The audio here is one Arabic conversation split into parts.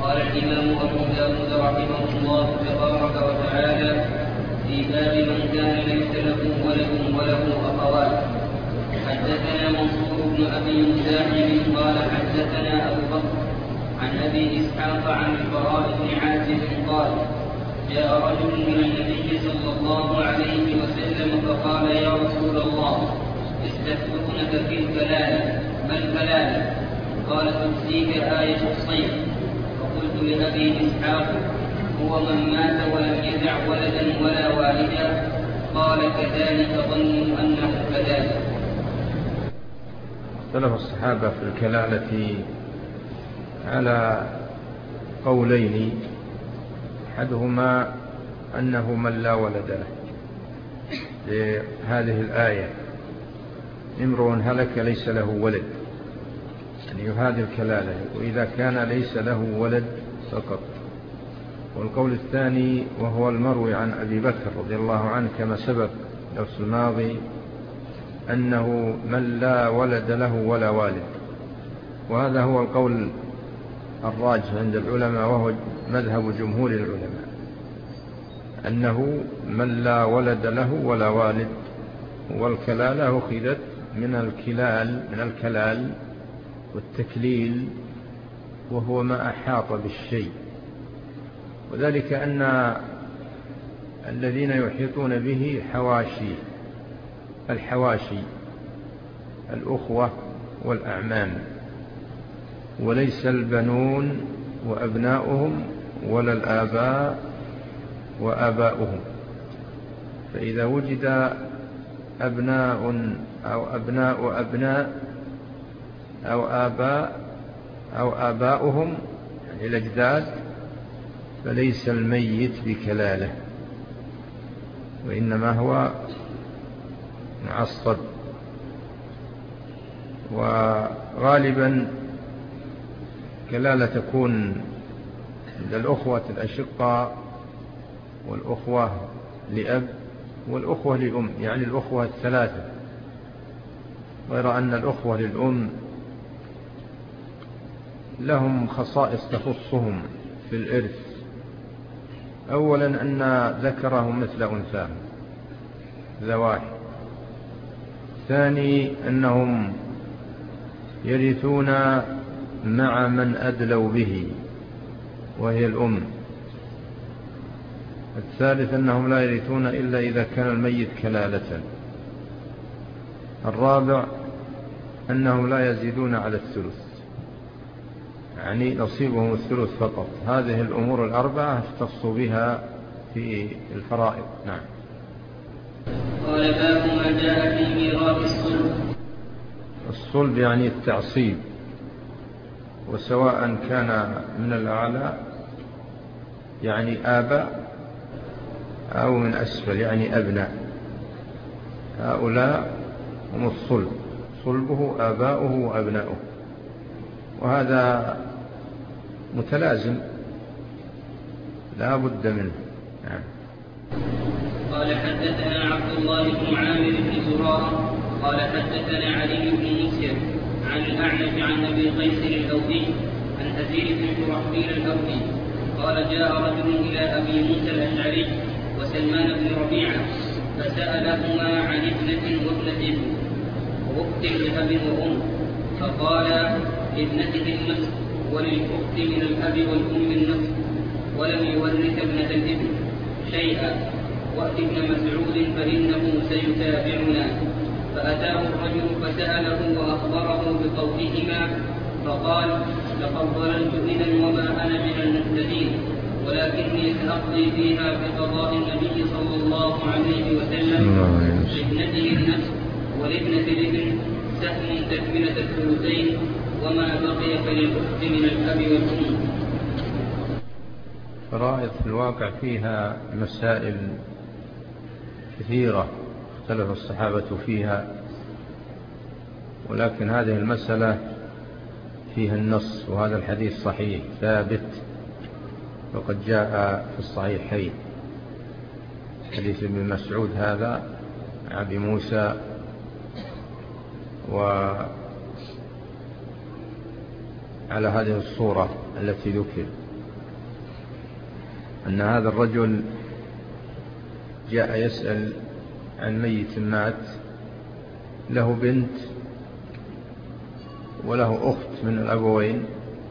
قال الإمام أبو داود رحمه الله تبارك وتعالى في باب من كان ليس له ولد وله أخوات. حدثنا منصور بن أبي مزاحم قال حدثنا أبو بكر عن أبي إسحاق عن البراء بن عازب قال جاء رجل من النبي صلى الله عليه وسلم فقال يا رسول الله يستفتونك في الكلالة، ما الكلالة؟ قال تجزيك آية الصيف. فقلت لأبي إسحاق هو من مات ولم يدع ولدا ولا والدا؟ قال كذلك ظنوا أنه كذلك. اختلف الصحابة في الكلالة على قولين، أحدهما أنه من لا ولد له لهذه الآية، امرؤ هلك ليس له ولد، يعني هذه الكلالة، وإذا كان ليس له ولد فقط. والقول الثاني وهو المروي عن أبي بكر رضي الله عنه كما سبق الدرس الماضي أنه من لا ولد له ولا والد، وهذا هو القول الراجح عند العلماء وهو مذهب جمهور العلماء، أنه من لا ولد له ولا والد. والكلالة أخذت من الكلال والتكليل، وهو ما أحاط بالشيء، وذلك أن الذين يحيطون به الحواشي الأخوة والأعمام، وليس البنون وأبناؤهم ولا الآباء وآباؤهم. فإذا وجد أبناء أو أبناء أبناء أو آباء أو آباؤهم، يعني الأجداد، فليس الميت بكلالة، وإنما هو معصب. وغالبا كلالة تكون عند الأخوة الأشقاء والأخوة لأب والأخوة لأم، يعني الأخوة الثلاثة، غير أن الأخوة للأم لهم خصائص تخصهم في الإرث. أولا أن ذكرهم مثل أنثاهم، ذا واحد. ثاني أنهم يرثون مع من أدلوا به وهي الأم. الثالث أنهم لا يرثون إلا إذا كان الميت كلالة. الرابع أنهم لا يزيدون على الثلث، يعني نصيبهم الثلث فقط. هذه الأمور الأربعة اختصوا بها في الفرائض. نعم. قال باب ما جاء في ميراث الصلب. الصلب يعني التعصيب، وسواء كان من الأعلى يعني آباء أو من أسفل يعني أبناء، هؤلاء هم الصلب، صلبه آباؤه وأبناؤه، وهذا متلازم لا بد منه. نعم. قال حدثنا عبد الله بن عامر بن زرارة قال حدثنا علي بن مسير عن الأعمش عن أبي قيس الأودي عن أزيد بن شرحبيل الأودي قال جاء رجل إلى أبي موسى الأشعري وسلمان بن ربيعة فسألهما عن ابنة وابنة ابن وأخت لأب وأم، فقال لابنته النصف وللأخت من الأب والأم النصف، ولم يورث ابنة الابن شيئا، وأت ابن مسعود فإنه سيتابعنا. فأتاه الرجل فسأله وأخبره بقولهما، فقال لقد ضللت إذا وما أنا من المهتدين، ولكني سأقضي فيها بقضاء النبي صلى الله عليه وسلم لابنته النصف ولابنة الابن سهم تكملة الثلثين، وما بقي فللأخت من الأب والأم. فرائض في الواقع فيها مسائل كثيرة اختلف الصحابة فيها، ولكن هذه المسألة فيها النص، وهذا الحديث صحيح ثابت وقد جاء في الصحيحين، حديث ابن مسعود هذا عن أبي موسى، وعلى هذه الصورة التي ذكر. أن هذا الرجل جاء يسأل عن ميت مات له بنت وله أخت من الأبوين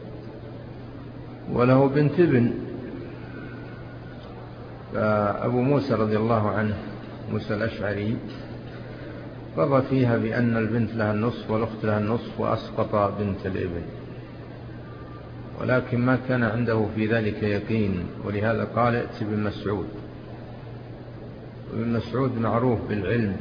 وله بنت ابن. فأبو موسى رضي الله عنه موسى الأشعري قضى فيها بأن البنت لها النصف والأخت لها النصف وأسقط بنت الابن، ولكن ما كان عنده في ذلك يقين، ولهذا قال ائت بن مسعود. وابن مسعود معروف بالعلم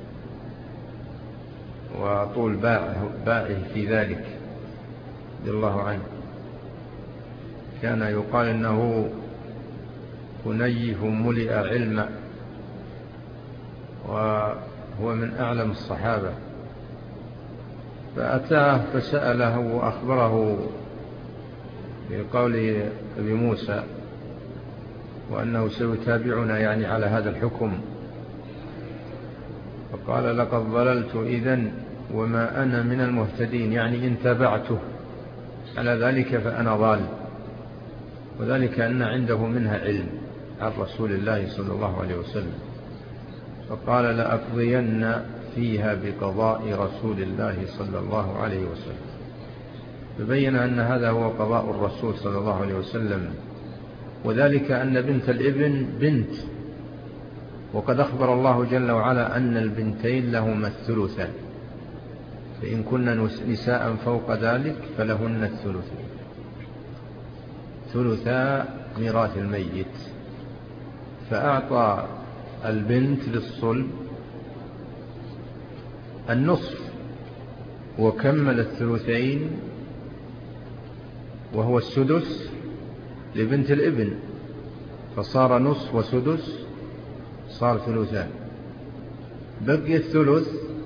وطول باعه في ذلك رضي الله عنه. كان يقال إنه كنيف ملئ علما، وهو من أعلم الصحابة. فأتاه فسأله وأخبره بقول أبي موسى وأنه سيتابعنا يعني على هذا الحكم. فقال لقد ضللت إذن وما أنا من المهتدين، يعني إن تابعته على ذلك فأنا ضال، وذلك أن عنده منها علم عن رسول الله صلى الله عليه وسلم. فقال لأقضين فيها بقضاء رسول الله صلى الله عليه وسلم. فبين أن هذا هو قضاء الرسول صلى الله عليه وسلم، وذلك أن بنت الابن بنت، وقد أخبر الله جل وعلا أن البنتين لهما الثلثان، فإن كن نساء فوق ذلك فلهن الثلثين، ثلثا ميراث الميت. فأعطى البنت للصلب النصف وكمل الثلثين وهو السدس لبنت الابن، فصار نصف وسدس، صار ثلثان. بقي الثلث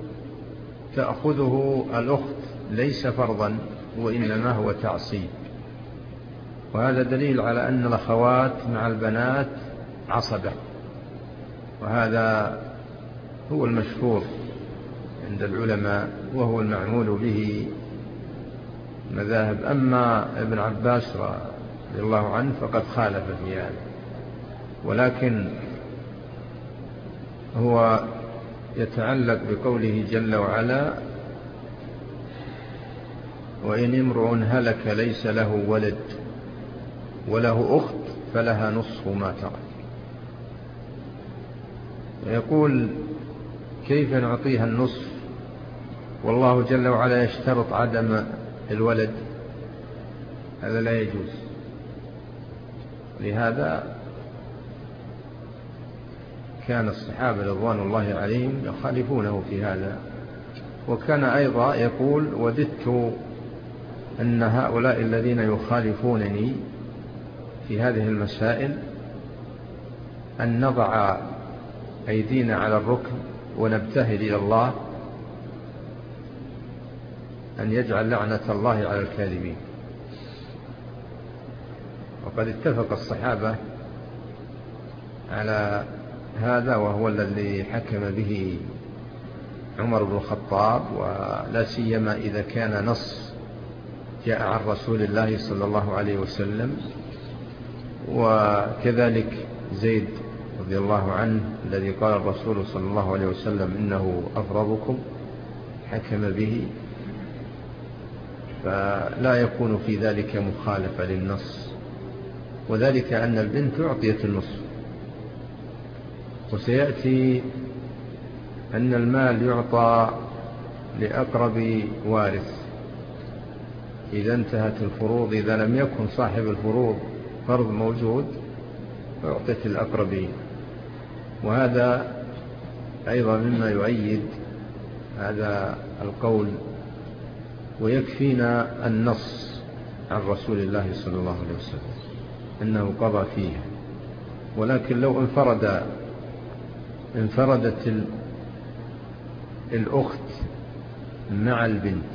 تأخذه الأخت ليس فرضا وإنما هو تعصيب. وهذا دليل على أن الأخوات مع البنات عصبة، وهذا هو المشهور عند العلماء وهو المعمول به مذاهب. أما ابن عباس رضي الله عنه فقد خالف في هذا، ولكن هو يتعلق بقوله جل وعلا وإن امرؤ هلك ليس له ولد وله أخت فلها نصف ما ترك. يقول كيف نعطيها النصف والله جل وعلا يشترط عدم الولد؟ هذا لا يجوز. لهذا كان الصحابة رضوان الله عليهم يخالفونه في هذا. وكان أيضا يقول وددت أن هؤلاء الذين يخالفونني في هذه المسائل أن نضع أيدينا على الركب ونبتهل إلى الله أن يجعل لعنة الله على الكاذبين. وقد اتفق الصحابة على هذا، وهو الذي حكم به عمر بن الخطاب، ولا سيما إذا كان نص جاء عن رسول الله صلى الله عليه وسلم. وكذلك زيد رضي الله عنه الذي قال الرسول صلى الله عليه وسلم إنه أفرضكم، حكم به، فلا يكون في ذلك مخالفة للنص. وذلك أن البنت أعطيت النصف. وسيأتي أن المال يعطى لأقرب وارث إذا انتهت الفروض. إذا لم يكن صاحب الفروض فرض موجود فأعطيت الأقربين. وهذا أيضا مما يؤيد هذا القول. ويكفينا النص عن رسول الله صلى الله عليه وسلم أنه قضى فيها. ولكن لو انفردت الأخت مع البنت،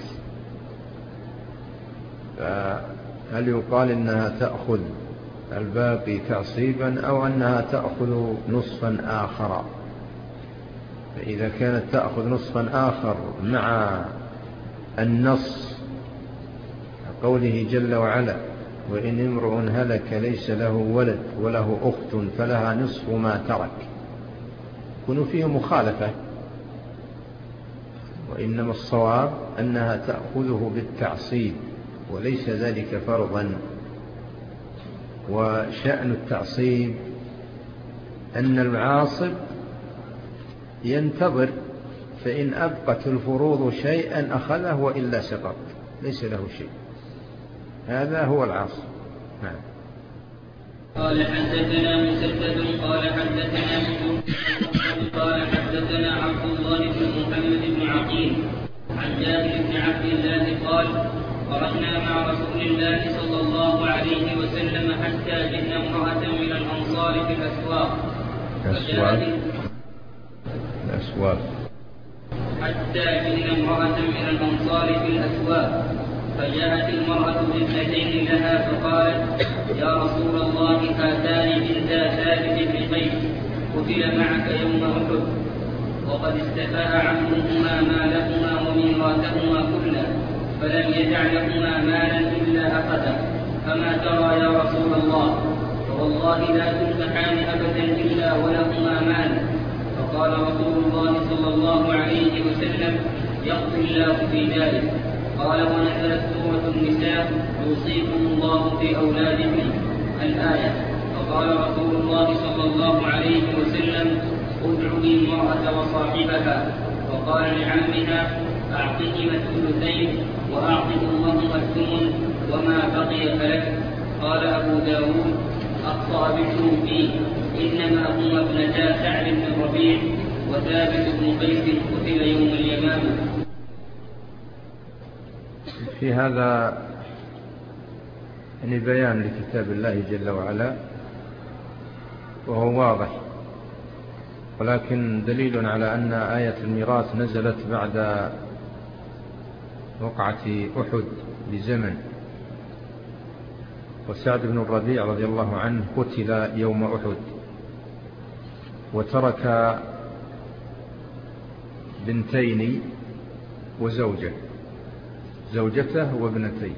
فهل يقال إنها تأخذ الباقي تعصيبا أو أنها تأخذ نصفا آخر؟ فإذا كانت تأخذ نصفا آخر مع النص قوله جل وعلا وإن امرؤ هلك ليس له ولد وله أخت فلها نصف ما ترك، يكون فيه مخالفة، وإنما الصواب أنها تأخذه بالتعصيب وليس ذلك فرضا. وشأن التعصيب أن العاصب ينتظر، فإن أبقت الفروض شيئا أخذه وإلا سقط، ليس له شيء. هذا هو العاصب. نعم. قال حدثنا مسدد قال حدثنا قال حدثنا عبد الله بن محمد بن عقيل عن جابر بن عبد الله قال خرجنا مع رسول الله صلى الله عليه وسلم حتى جئنا امرأة من الأنصار في الأسواق حتى جئنا امرأة من الأنصار في الأسواق فجاءت المرأة بابنتين لها فقالت يا رسول الله هاتان بنتا ثابت بن قيس قتل معك يوم أحد وقد استفاء عمهما مالهما وميراثهما كله فلم يجعل لهما مالا إلا أخذه، فما ترى يا رسول الله؟ فوالله لا تنكحان أبدا إلا ولهما مال. فقال رسول الله صلى الله عليه وسلم يقضي الله في ذلك. قال ونزلت سورة النساء يوصيكم الله في أولادكم الآية. فقال رسول الله صلى الله عليه وسلم ادعوا لي المرأة وصاحبها. وقال لعمها أعطهما الثلثين وأعطه اللهم الثمن وما بقي فلك. قال أبو داود أخطأ بشر فيه، إنما هما ابنتا سعد بن ربيع وثابت بن قيس قتل يوم اليمامة. في هذا يعني بيان لكتاب الله جل وعلا، وهو واضح، ولكن دليل على أن آية الميراث نزلت بعد وقعة أحد بزمن، وسعد بن الربيع رضي الله عنه قتل يوم أحد، وترك بنتين زوجته وابنتين،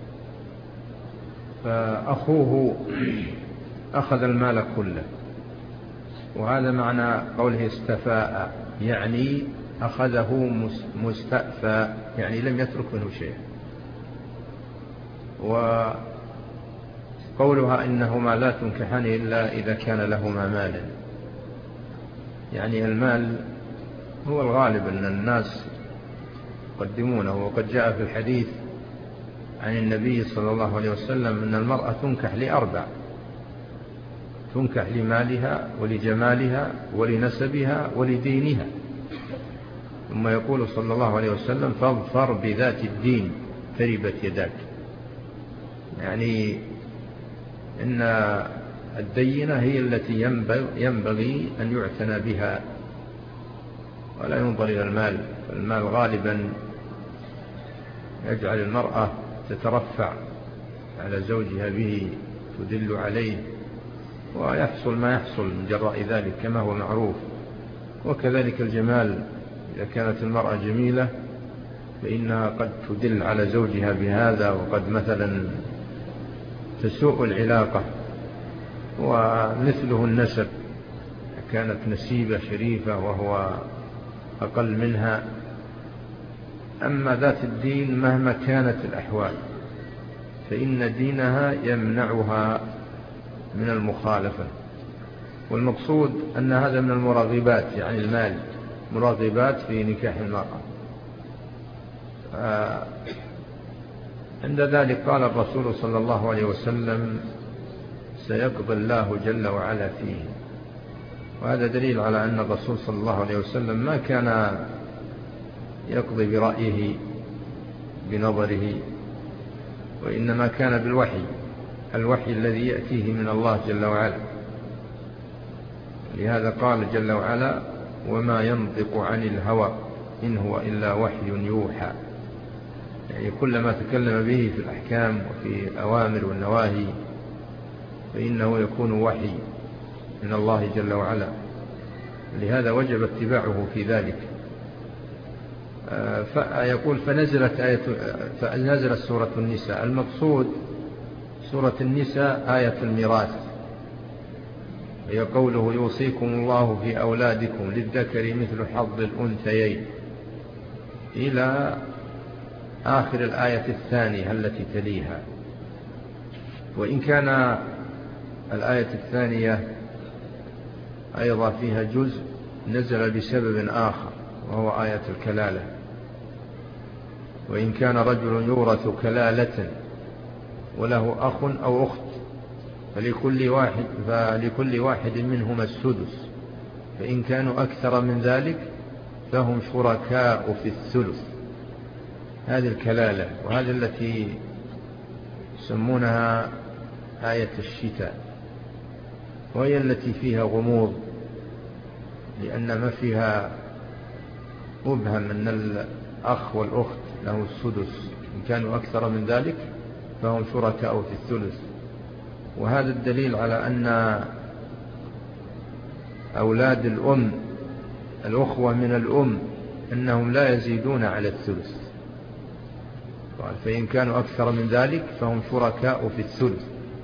فأخوه أخذ المال كله، وهذا معنى قوله استفاء، يعني أخذه مستأفى، يعني لم يترك منه شيء. وقولها إنهما لا تنكحان إلا إذا كان لهما مالا، يعني المال هو الغالب أن الناس يقدمونه. وقد جاء في الحديث عن النبي صلى الله عليه وسلم أن المرأة تنكح لأربع: تنكح لمالها ولجمالها ولنسبها ولدينها. ثم يقول صلى الله عليه وسلم فاظفر بذات الدين تربت يداك، يعني إن الدينة هي التي ينبغي أن يعتنى بها ولا ينظر إلى المال. فالمال غالبا يجعل المرأة تترفع على زوجها به، تدل عليه، ويحصل ما يحصل من جراء ذلك كما هو معروف. وكذلك الجمال، إذا كانت المرأة جميلة فإنها قد تدل على زوجها بهذا، وقد مثلا تسوء العلاقة. ومثله النسب، كانت نسيبة شريفة وهو أقل منها. أما ذات الدين مهما كانت الأحوال فإن دينها يمنعها من المخالفة. والمقصود أن هذا من المراغبات، يعني المال مراغبات في نكاح المرأة. عند ذلك قال الرسول صلى الله عليه وسلم سيقضي الله جل وعلا فيه. وهذا دليل على أن الرسول صلى الله عليه وسلم ما كان يقضي برأيه بنظره، وإنما كان بالوحي، الوحي الذي يأتيه من الله جل وعلا. لهذا قال جل وعلا وما ينطق عن الهوى إن هو إلا وحي يوحى، يعني كل ما تكلم به في الأحكام وفي الأوامر والنواهي فإنه يكون وحي من الله جل وعلا. لهذا وجب اتباعه في ذلك. فيقول فنزلت سورة النساء. المقصود سورة النساء آية الميراث، هي قوله يوصيكم الله في أولادكم للذكر مثل حظ الأنثيين إلى آخر الآية الثانية التي تليها. وإن كان الآية الثانية أيضا فيها جزء نزل بسبب آخر وهو آية الكلالة، وإن كان رجل يورث كلالة وله أخ أو أخت فلكل واحد منهما السدس، فإن كانوا أكثر من ذلك فهم شركاء في الثلث. هذه الكلالة، وهذه التي يسمونها آية الشتاء، وهي التي فيها غموض، لأن ما فيها مبهم أن الأخ والأخت له السدس، إن كانوا أكثر من ذلك فهم شركاء في الثلث. وهذا الدليل على أن أولاد الأم الأخوة من الأم أنهم لا يزيدون على الثلث، فإن كانوا أكثر من ذلك فهم شركاء في الثلث.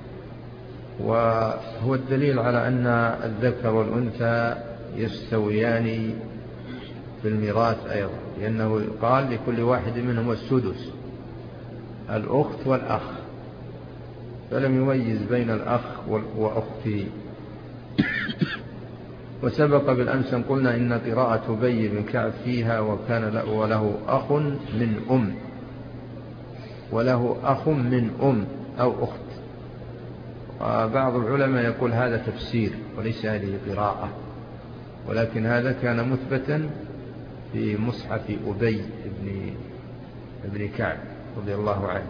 وهو الدليل على أن الذكر والأنثى يستويان في الميراث أيضا، لأنه قال لكل واحد منهم السدس، الأخت والأخ، فلم يميز بين الأخ وأخته. وسبق بالأمس قلنا إن قراءة أبي بن كعب فيها وكان له أخ من أم أو أخت. وبعض العلماء يقول هذا تفسير وليس هذه قراءة، ولكن هذا كان مثبتا في مصحف أبي بن كعب رضي الله عنه،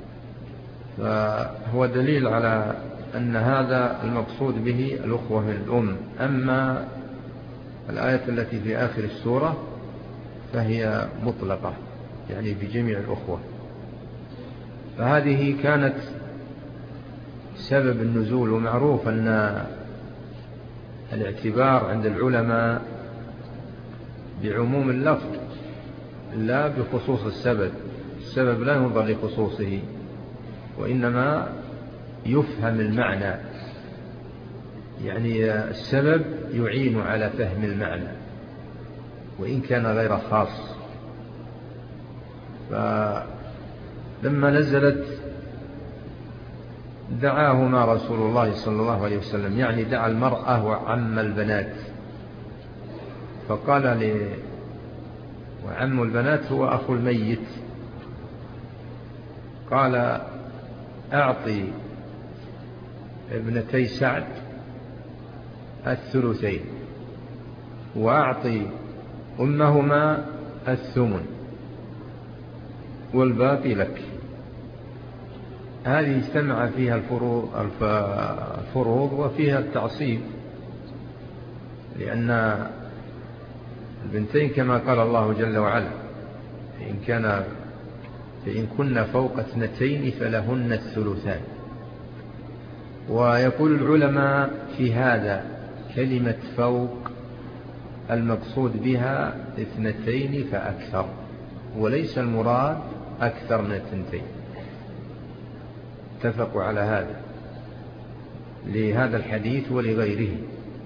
فهو دليل على أن هذا المقصود به الأخوة من الأم. أما الآية التي في آخر السورة فهي مطلقة، يعني بجميع الأخوة. فهذه كانت سبب النزول. ومعروف أن الاعتبار عند العلماء بعموم اللفظ لا بخصوص السبب. السبب لا ينظر لخصوصه، وإنما يفهم المعنى، يعني السبب يعين على فهم المعنى وإن كان غير خاص. فلما نزلت دعاهما رسول الله صلى الله عليه وسلم، يعني دعا المرأة وعم البنات، فقال وعم البنات هو أخو الميت، قال أعطي ابنتي سعد الثلثين وأعطي أمهما الثمن والباقي لك. هذه اجتمع فيها الفروض وفيها التعصيب، لأن البنتين كما قال الله جل وعلا فإن كن فوق 2 فلهن الثلثان. ويقول العلماء في هذا كلمة فوق المقصود بها 2 فأكثر، وليس المراد أكثر من 2. اتفقوا على هذا لهذا الحديث ولغيره.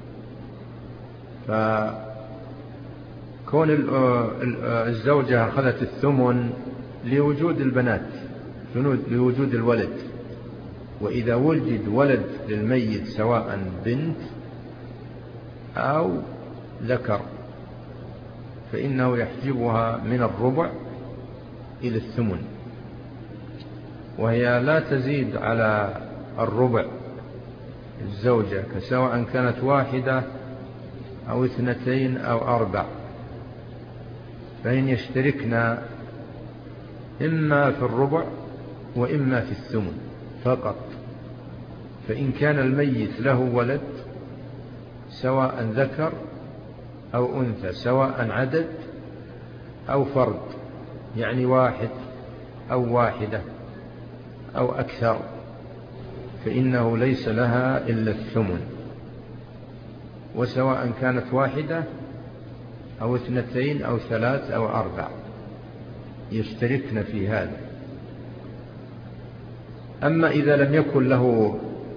فكون الزوجة أخذت الثمن لوجود البنات، لوجود الولد، وإذا وجد ولد للميت سواء بنت أو ذكر فإنه يحجبها من الربع إلى الثمن، وهي لا تزيد على الربع الزوجة، سواء كانت 1 أو 2 أو 4، فإن يشتركنا إما في الربع وإما في الثمن فقط. فإن كان الميت له ولد سواء ذكر أو أنثى، سواء عدد أو فرد، يعني 1 أو 1 أو أكثر، فإنه ليس لها إلا الثمن. وسواء كانت 1 أو 2 أو 3 أو 4 يشتركن في هذا. أما إذا لم يكن له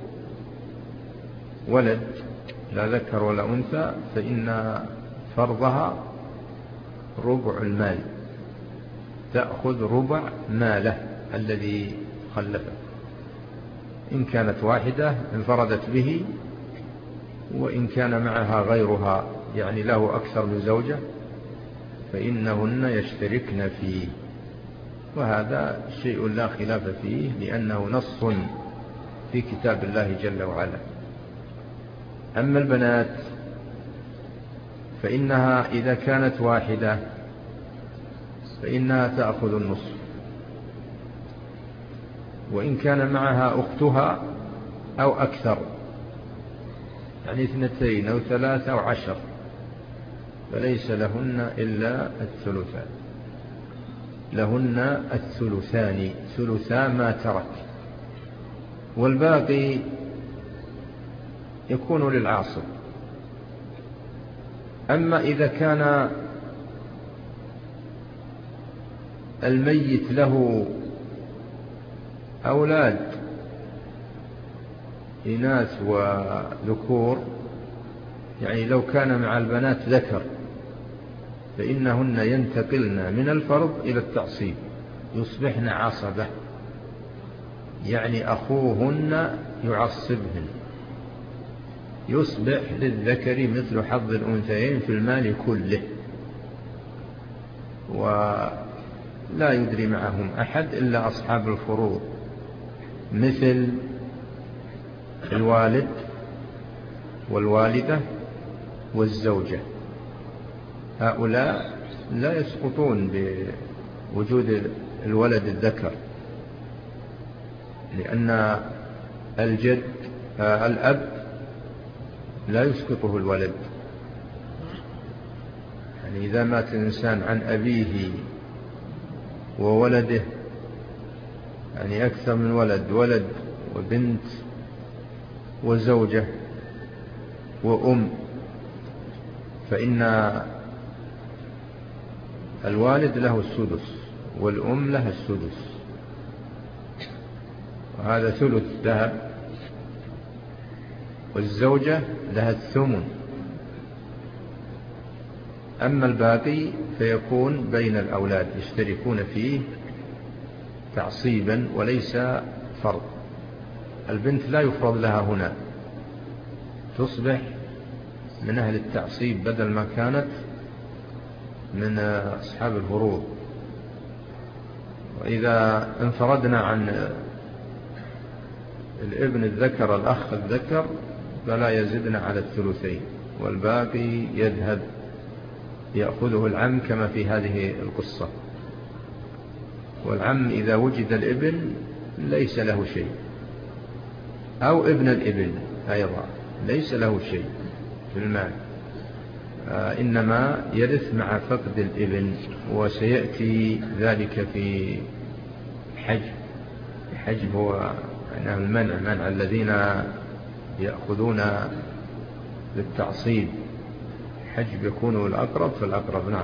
ولد لا ذكر ولا أنثى فإن فرضها ربع المال، تأخذ ربع ماله الذي خلفه. إن كانت واحدة انفردت به، وإن كان معها غيرها يعني له أكثر من زوجة فإنهن يشتركن فيه، وهذا شيء لا خلاف فيه لأنه نص في كتاب الله جل وعلا. أما البنات فإنها إذا كانت واحدة فإنها تأخذ النصف، وإن كان معها أختها أو أكثر يعني 2 أو 3 أو 10 فليس لهن إلا الثلثان، لهن الثلثان، ثلثا ما ترك، والباقي يكون للعاصب. أما إذا كان الميت له أولاد إناث وذكور، يعني لو كان مع البنات ذكر فإنهن ينتقلن من الفرض إلى التعصيب، يصبحن عصبة، يعني أخوهن يعصبهن، يصبح للذكر مثل حظ الأنثيين في المال كله، ولا يدري معهم أحد إلا أصحاب الفروض مثل الوالد والوالدة والزوجة، هؤلاء لا يسقطون بوجود الولد الذكر، لأن الأب لا يسقطه الولد. يعني إذا مات الإنسان عن أبيه وولده، يعني أكثر من ولد وبنت وزوجة وأم، فإن الوالد له السدس والأم لها السدس، وهذا ثلث ذهب، والزوجة لها الثمن. أما الباقي فيكون بين الأولاد يشتركون فيه تعصيبا وليس فرض. البنت لا يفرض لها هنا، تصبح من أهل التعصيب بدل ما كانت من أصحاب الفروض. وإذا انفردنا عن الابن الذكر الأخ الذكر فلا يزدنا على الثلثين، والباقي يذهب يأخذه العم كما في هذه القصة. والعم إذا وجد الابن ليس له شيء، أو ابن الابن أيضا ليس له شيء في المال، إنما يرث مع فقد الابن، وسيأتي ذلك في حجب هو أنه منع الذين يأخذون للتعصيب، حجب يكون الأقرب فالأقرب. نعم.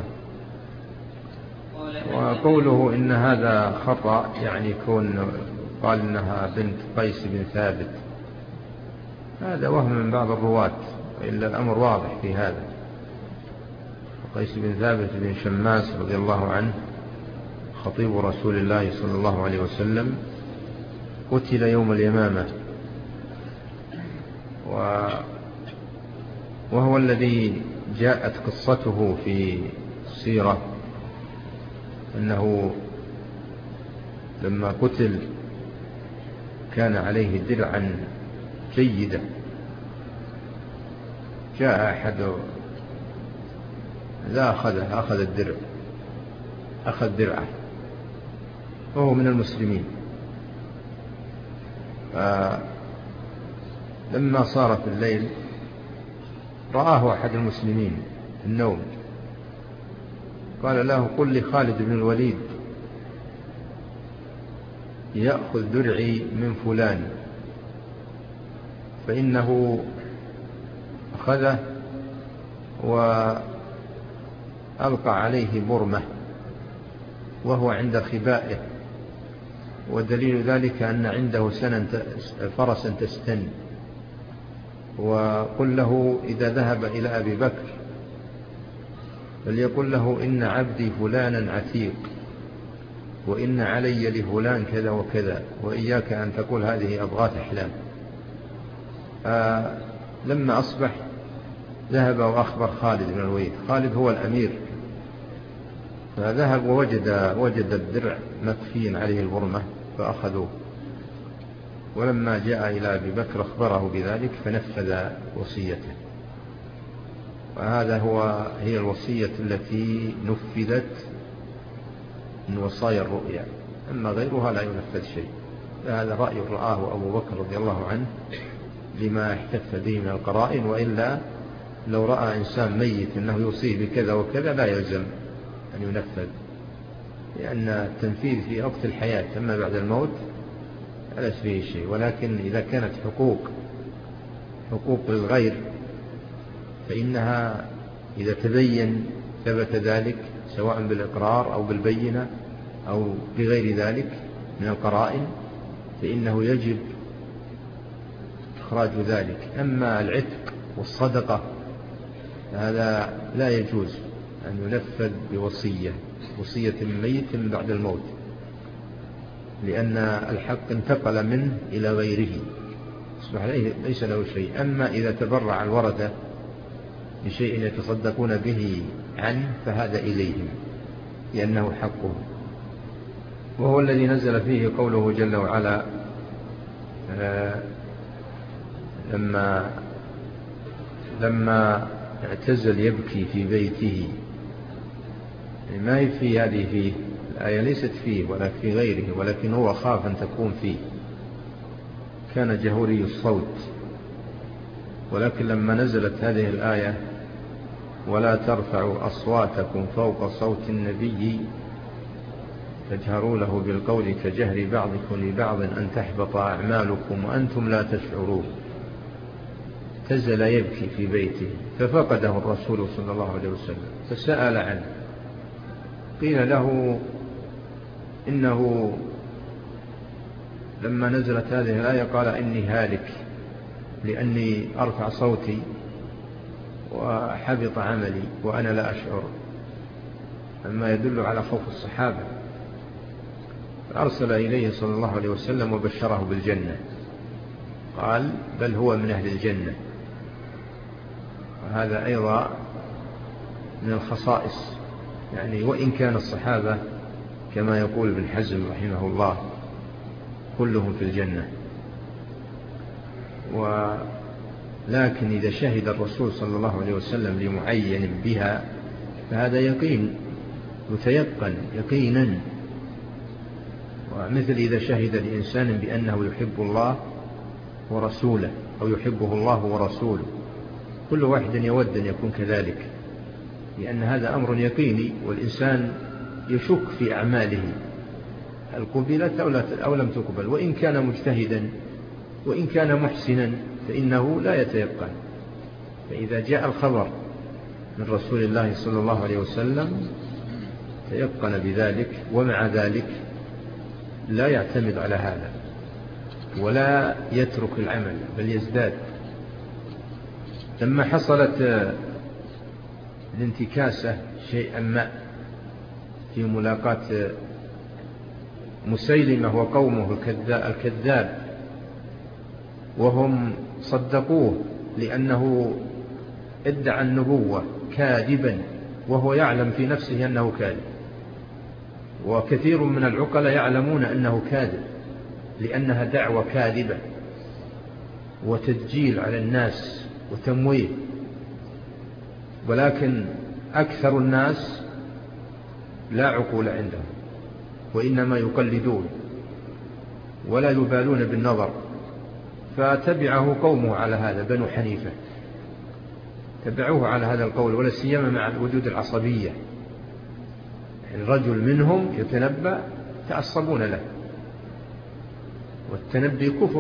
وقوله إن هذا خطأ يعني يكون قال إنها بنت قيس بن ثابت، هذا وهم من بعض الرواة، إلا الأمر واضح في هذا. قيس بن ثابت بن شماس رضي الله عنه خطيب رسول الله صلى الله عليه وسلم قتل يوم اليمامة، وهو الذي جاءت قصته في السيرة أنه لما قتل كان عليه درعا جيدة، جاء أحد لا أخذ الدرع، أخذ درعه وهو من المسلمين. فلما صار في الليل رآه أحد المسلمين في النوم، قال له قل لخالد بن الوليد يأخذ درعي من فلان، فإنه أخذه وألقى عليه برمة وهو عند خبائه، ودليل ذلك أن عنده فرسا تستن. وقل له إذا ذهب إلى أبي بكر فليقل له إن عبدي فلانا عتيق، وإن علي لفلان كذا وكذا، وإياك أن تقول هذه أضغاث أحلام. لما أصبح ذهب وأخبر خالد بن الوليد. خالد هو الأمير، فذهب ووجد الدرع مكفين عليه البرمة فأخذوه. ولما جاء إلى أبي بكر أخبره بذلك فنفذ وصيته. وهذا هي الوصية التي نفذت من وصايا الرؤيا، أما غيرها لا ينفذ شيء. فهذا رأي رآه أبو بكر رضي الله عنه لما احتف به من القرائن، وإلا لو رأى إنسان ميت أنه يوصيه بكذا وكذا لا يلزم أن ينفذ، لأن التنفيذ في وقت الحياة، أما بعد الموت ليس فيه شيء. ولكن إذا كانت حقوق للغير فإنها إذا تبين ثبت ذلك سواء بالإقرار أو بالبينة أو بغير ذلك من القرائن فإنه يجب إخراج ذلك. أما العتق والصدقة هذا لا يجوز أن ينفذ بوصية من ميت بعد الموت، لأن الحق انتقل منه إلى غيره أصبح ليس له شيء. أما إذا تبرع الورثة بشيء يتصدقون به عنه فهذا إليهم لأنه حقه. وهو الذي نزل فيه قوله جل وعلا لما اعتزل يبكي في بيته. ما هي في هذه فيه الآية ليست فيه ولا في غيره، ولكن هو خاف أن تكون فيه، كان جهوري الصوت. ولكن لما نزلت هذه الآية ولا ترفعوا أصواتكم فوق صوت النبي تجهروا له بالقول كجهر بعضكم لبعض أن تحبط أعمالكم وأنتم لا تشعرون، اعتزل يبكي في بيته ففقده الرسول صلى الله عليه وسلم فسأل عنه. قيل له إنه لما نزلت هذه الآية قال إني هالك لأني أرفع صوتي وحبط عملي وأنا لا أشعر، أما يدل على خوف الصحابة. فأرسل إليه صلى الله عليه وسلم وبشره بالجنة، قال بل هو من أهل الجنة. وهذا أيضا من الخصائص، يعني وإن كان الصحابة كما يقول ابن حزم رحمه الله كلهم في الجنة، ولكن إذا شهد الرسول صلى الله عليه وسلم لمعين بها فهذا يقين يتيقن يقينا. ومثل إذا شهد الإنسان بأنه يحب الله ورسوله أو يحبه الله ورسوله، كل واحد يود أن يكون كذلك، لأن هذا أمر يقيني، والإنسان يشك في أعماله هل قبلت أو لم تقبل، وإن كان مجتهدا وإن كان محسنا فإنه لا يتيقن. فإذا جاء الخبر من رسول الله صلى الله عليه وسلم تيقن بذلك، ومع ذلك لا يعتمد على هذا ولا يترك العمل بل يزداد. لما حصلت الانتكاسة شيئا ما في ملاقاة مسيلمة وقومه الكذاب، وهم صدقوه لأنه ادعى النبوة كاذبا وهو يعلم في نفسه أنه كاذب، وكثير من العقلاء يعلمون أنه كاذب لأنها دعوة كاذبة وتدجيل على الناس وتمويه. ولكن أكثر الناس لا عقول عندهم، وإنما يقلدون ولا يبالون بالنظر. فتبعه قومه على هذا، بنو حنيفة تبعوه على هذا القول، ولا سيما مع وجود العصبية. الرجل منهم يتنبأ تعصبون له، والتنبي كفر.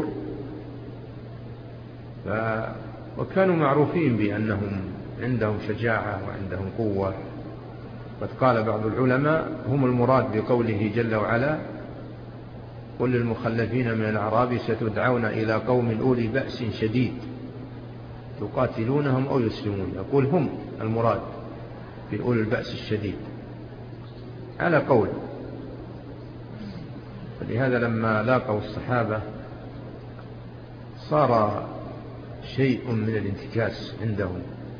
وكانوا معروفين بأنهم عندهم شجاعة وعندهم قوة. قد قال بعض العلماء هم المراد بقوله جل وعلا قل للمخلفين من الأعراب ستدعون إلى قوم أولي بأس شديد تقاتلونهم أو يسلمون. يقول هم المراد بأولي البأس الشديد على قول. فلهذا لما لاقوا الصحابة صار شيء من الانتكاس عندهم.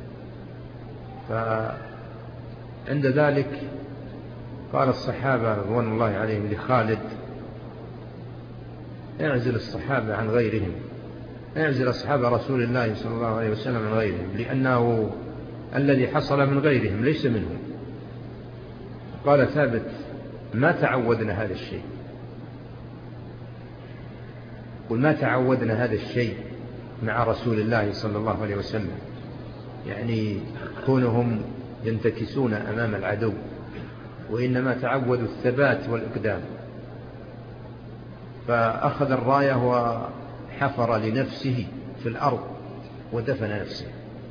فعند ذلك قال الصحابة رضوان الله عليهم لخالد: اعزل الصحابة عن غيرهم، اعزل أصحاب رسول الله صلى الله عليه وسلم عن غيرهم، لأنه الذي حصل من غيرهم ليس منهم. قال ثابت: ما تعودنا هذا الشيء، قل ما تعودنا هذا الشيء مع رسول الله صلى الله عليه وسلم، يعني كونهم ينتكسون أمام العدو، وإنما تعودوا الثبات والإقدام. فأخذ الراية وحفر لنفسه في الأرض ودفن نفسه.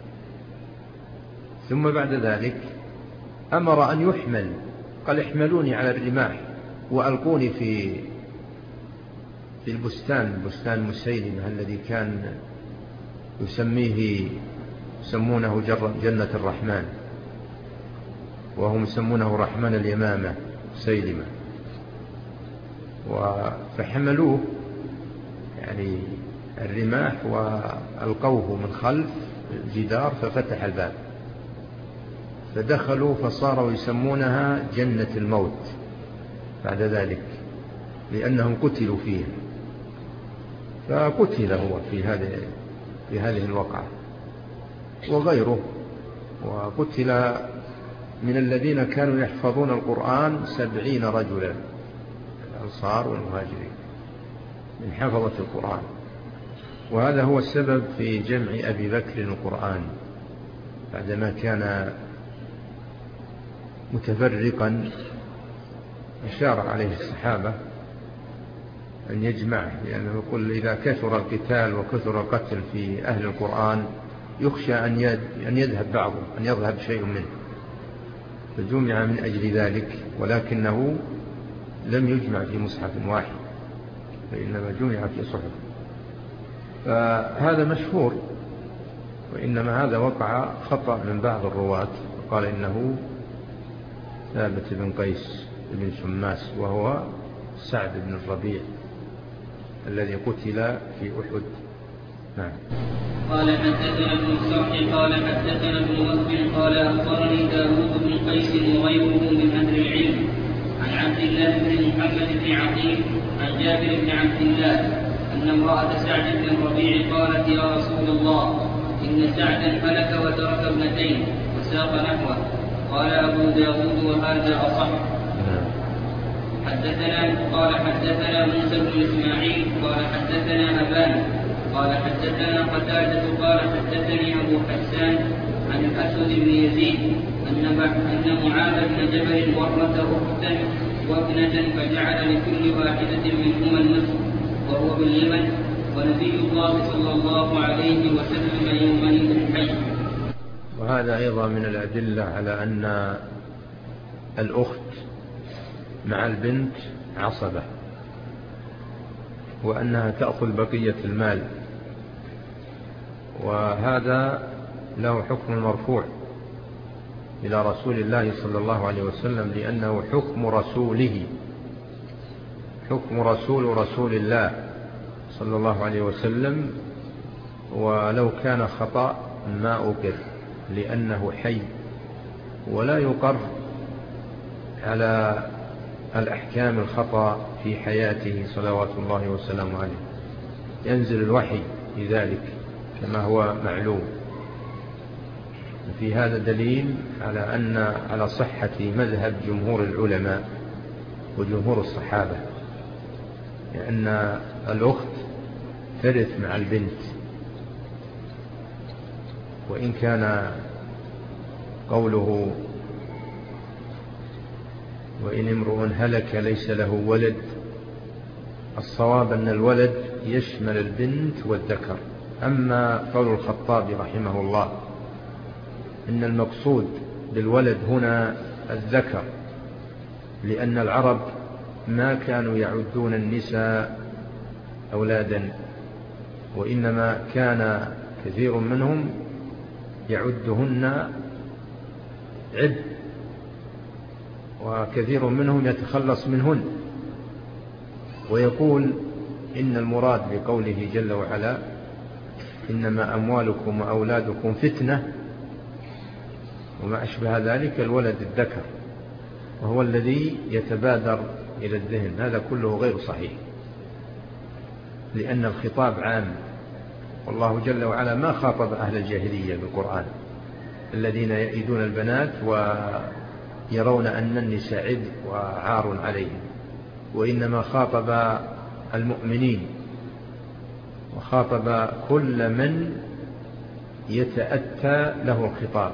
ثم بعد ذلك أمر أن يحمل، قال: احملوني على الرماح وألقوني في البستان، بستان مسيلمة الذي كان يسمونه جنة الرحمن، وهم يسمونه رحمن اليمامة مسيلمة. فحملوه يعني الرماح وألقوه من خلف الجدار ففتح الباب، فدخلوا فصاروا يسمونها جنة الموت بعد ذلك، لأنهم قتلوا فيها. فقتل هو في هذه الوقعة وغيره، وقتل من الذين كانوا يحفظون القرآن 70 رجلا، الأنصار والمهاجرين من حفظة القرآن. وهذا هو السبب في جمع أبي بكر القرآن بعدما كان متفرقا. أشار عليه الصحابة أن يجمعه، لأنه يقول: إذا كثر القتال وكثر القتل في أهل القرآن يخشى أن يذهب بعضه، أن يذهب شيء منه. فجمع من أجل ذلك، ولكنه لم يجمع في مصحف واحد، فإنما جمع في صحف. فهذا مشهور، وإنما هذا وقع خطأ من بعض الرواة، قال إنه ثابت بن قيس بن شماس، وهو سعد بن الربيع الذي قتل في أحد. نعم. قال: حدثنا ابن الصرح قال حدثنا ابن وهب قال أخبرني داود بن قيس وغيره من أهل العلم عن عبد الله بن محمد بن عقيل عن جابر بن عبد الله أن امرأة سعد بن الربيع قالت: يا رسول الله، إن سعدا هلك وترك ابنتين، وساق نحوه. قال أبو داود: وهذا أصح. قال حدثنا موسى بن إسماعيل قال حدثنا أبان قال حدثنا قتادة قال حدثني أبو حسان عن الأسود بن يزيد أن معاذ بن جبل ورث أختا وابنة، فجعل لكل واحدة منهما النصف، وهو باليمن، ونبي الله صلى الله عليه وسلم يومئذ حي. وهذا أيضا من الأدلة على أن الأخت مع البنت عصبة، وأنها تأخذ بقية المال، وهذا له حكم مرفوع إلى رسول الله صلى الله عليه وسلم، لأنه حكم رسوله، حكم رسول الله صلى الله عليه وسلم. ولو كان خطأ ما أقر، لأنه حي ولا يقر على الأحكام الخطأ في حياته صلوات الله وسلامه عليه. ينزل الوحي لذلك كما هو معلوم. في هذا دليل على صحة مذهب جمهور العلماء وجمهور الصحابة، لأن الأخت ترث مع البنت، وإن كان قوله: وإن امرؤ هلك ليس له ولد، الصواب أن الولد يشمل البنت والذكر. أما قول الخطابي رحمه الله إن المقصود بالولد هنا الذكر، لأن العرب ما كانوا يعدون النساء أولادا، وإنما كان كثير منهم يعدهن عد، وكثير منهم يتخلص منهن. ويقول إن المراد بقوله جل وعلا إنما أموالكم وأولادكم فتنة وما أشبه ذلك الولد الذكر، وهو الذي يتبادر إلى الذهن. هذا كله غير صحيح، لأن الخطاب عام، والله جل وعلا ما خاطب أهل الجاهلية بالقرآن الذين يئدون البنات ويرون أن النساء عد وعار عليهم، وإنما خاطب المؤمنين وخاطب كل من يتأتى له الخطاب.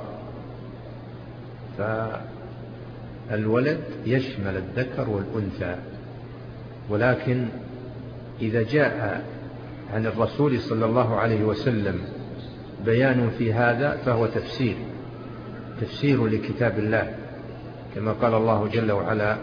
فالولد يشمل الذكر والأنثى، ولكن إذا جاء عن الرسول صلى الله عليه وسلم بيان في هذا فهو تفسير لكتاب الله، كما قال الله جل وعلا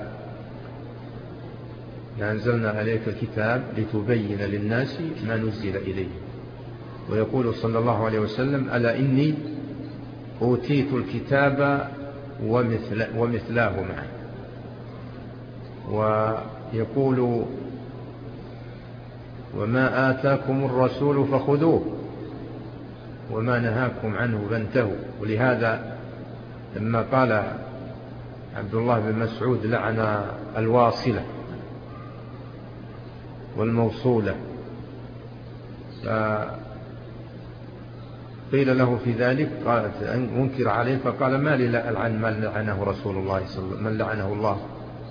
أنزلنا عليك الكتاب لتبين للناس ما نزل إليه. ويقول صلى الله عليه وسلم ألا إني أوتيت الكتاب ومثلاه معه. ويقول وما آتاكم الرسول فخذوه وما نهاكم عنه فانتهوا. ولهذا لما قال عبد الله بن مسعود لعن الواصلة والموصولة، فقيل له في ذلك منكر عليه فقال ما لي لا ألعن من لعنه رسول الله من لعنه الله.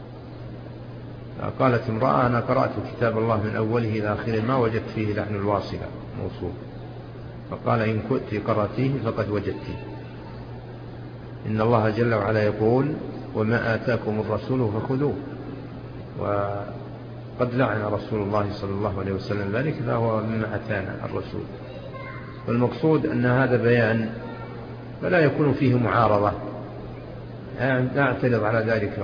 قالت امرأة أنا قرأت كتاب الله من أوله إلى آخره ما وجدت فيه لعن الواصلة موصول. فقال إن كنت قرأتيه فقد وجدتيه. إن الله جل وعلا يقول وما آتاكم الرسول فخذوه، وقد لعن رسول الله صلى الله عليه وسلم ذلك، فهو مما أتانا الرسول. والمقصود أن هذا بيان فلا يكون فيه معارضة. لا أعترض على ذلك،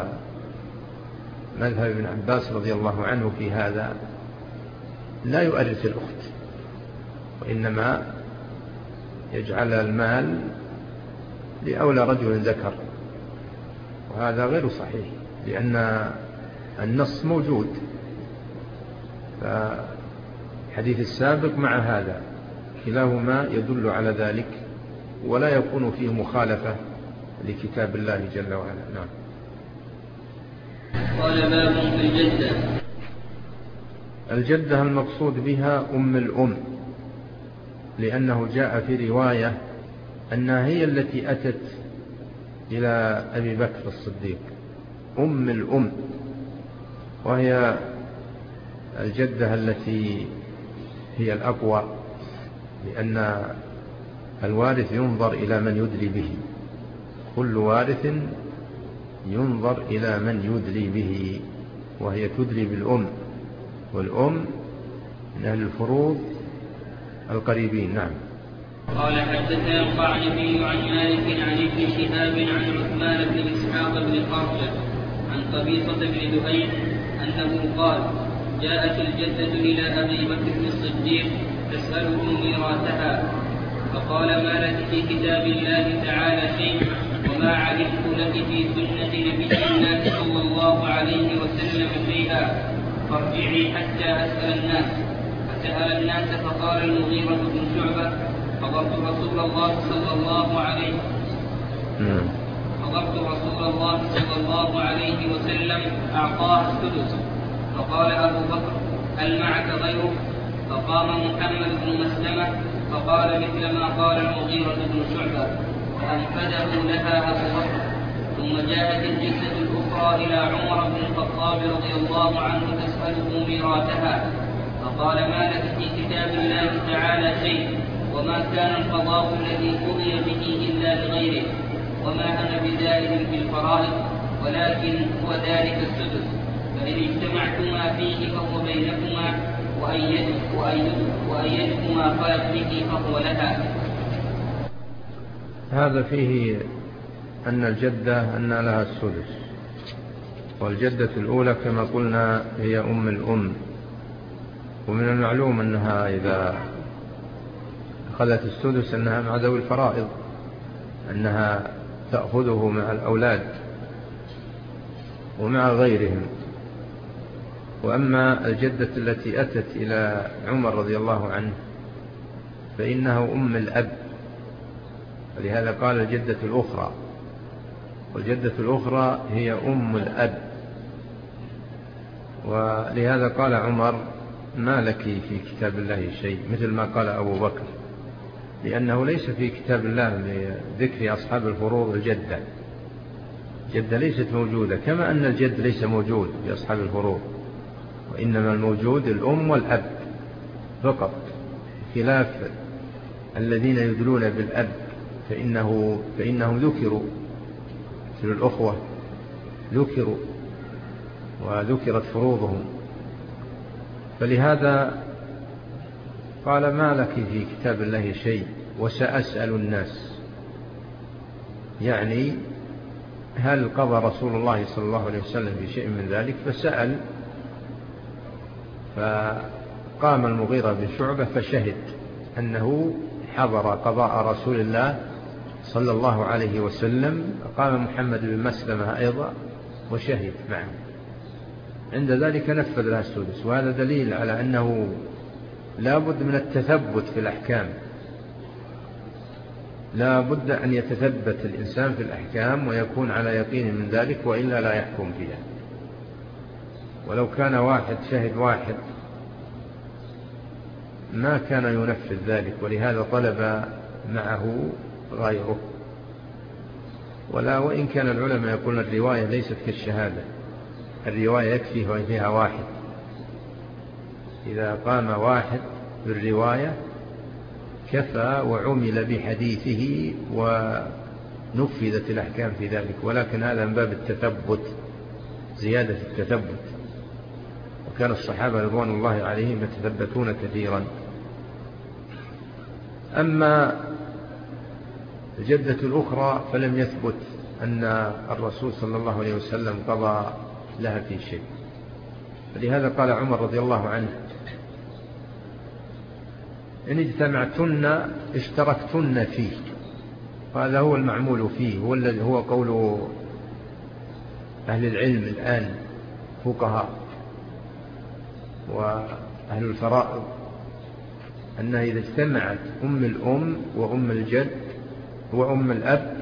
ومذهب ابن عباس رضي الله عنه في هذا لا يؤرث الأخت، وإنما يجعل المال لأولى رجل ذكر، وهذا غير صحيح لأن النص موجود. فالحديث السابق مع هذا كلاهما يدل على ذلك، ولا يكون فيه مخالفة لكتاب الله جل وعلا. نعم. قال باب في الجدة. الجدة المقصود بها أم الأم، لأنه جاء في رواية أنها هي التي أتت إلى أبي بكر الصديق أم الأم، وهي الجدة التي هي الأقوى، لأن الوارث ينظر إلى من يدلي به، كل وارث ينظر إلى من يدلي به، وهي تدلي بالأم، والأم من أهل الفروض القريبين. نعم. قال حدثنا القعنبي عن مالك عن ابن شهاب عن عثمان بن إسحاق بن خرجة عن قبيصة بن دهيم أنه قال جاءت الجدة إلى أبي بكر الصديق تسأله ميراثها، فقال ما لك في كتاب الله تعالى شيء وما علمت لك في سنة نبي الله صلى الله عليه وسلم شيئا، فارجعي حتى أسأل الناس. فسأل الناس فقال المغيرة بن شعبة حضرت رسول الله صلى الله عليه وسلم أعطاه السدس. فقال أبو بكر هل معك غيره؟ فقام محمد بن مسلمة فقال مثل ما قال المغيرة بن شعبة، فأنفذه لها أبو بكر. ثم جاءت الجدة الأخرى إلى عمر بن الخطاب رضي الله عنه تسأله ميراثها، فقال ما لك في كتاب الله تعالى شيء وما كان القضاء الذي قضي به إلا لغيره، وما أنا بزائد في الفرائض ولكن هو ذلك السدس، فإن اجتمعتما فيه فهو بينكما وأيدكما خلت به فهو لها. هذا فيه أن الجدة أن لها السدس، والجدة الأولى كما قلنا هي أم الأم، ومن المعلوم أنها إذا أخذت السدس أنها مع ذوي الفرائض، أنها تأخذه مع الأولاد ومع غيرهم. وأما الجدة التي أتت إلى عمر رضي الله عنه فإنه أم الأب، ولهذا قال الجدة الأخرى، والجدة الأخرى هي أم الأب. ولهذا قال عمر: ما لك في كتاب الله شيء، مثل ما قال أبو بكر، لأنه ليس في كتاب الله لذكر أصحاب الفروض الجدة. الجدة ليست موجودة، كما أن الجد ليس موجود في أصحاب الفروض، وإنما الموجود الأم والأب فقط، خلاف الذين يدلون بالأب فإنهم ذكروا، مثل الأخوة ذكروا وذكرت فروضهم. فلهذا قال: ما لك في كتاب الله شيء وسأسأل الناس، يعني هل قضى رسول الله صلى الله عليه وسلم في شيء من ذلك؟ فسأل، فقام المغيرة بن شعبة فشهد أنه حضر قضاء رسول الله صلى الله عليه وسلم. قام محمد بن مسلمة أيضا وشهد معه. عند ذلك نفذ لها السدس، وهذا دليل على أنه لا بد من التثبت في الأحكام، لا بد أن يتثبت الإنسان في الأحكام ويكون على يقين من ذلك، وإلا لا يحكم فيها. ولو كان واحد شهد واحد ما كان ينفذ ذلك، ولهذا طلب معه غيره. وإن كان العلماء يقولون الرواية ليست كالشهادة، الرواية يكفي فيها واحد، إذا قام واحد بالرواية كفى وعمل بحديثه ونفذت الأحكام في ذلك. ولكن هذا من باب التثبت، زيادة التثبت، وكان الصحابة رضوان الله عليهم يتثبتون كثيرا. أما الجدة الأخرى فلم يثبت أن الرسول صلى الله عليه وسلم قضى لها في شيء، فلهذا قال عمر رضي الله عنه: إن اجتمعتن اشتركتن فيه. وهذا هو المعمول فيه، هو الذي هو قول أهل العلم الآن، فقهاء وأهل الفرائض، أنها إذا اجتمعت أم الأم وأم الجد وأم الأب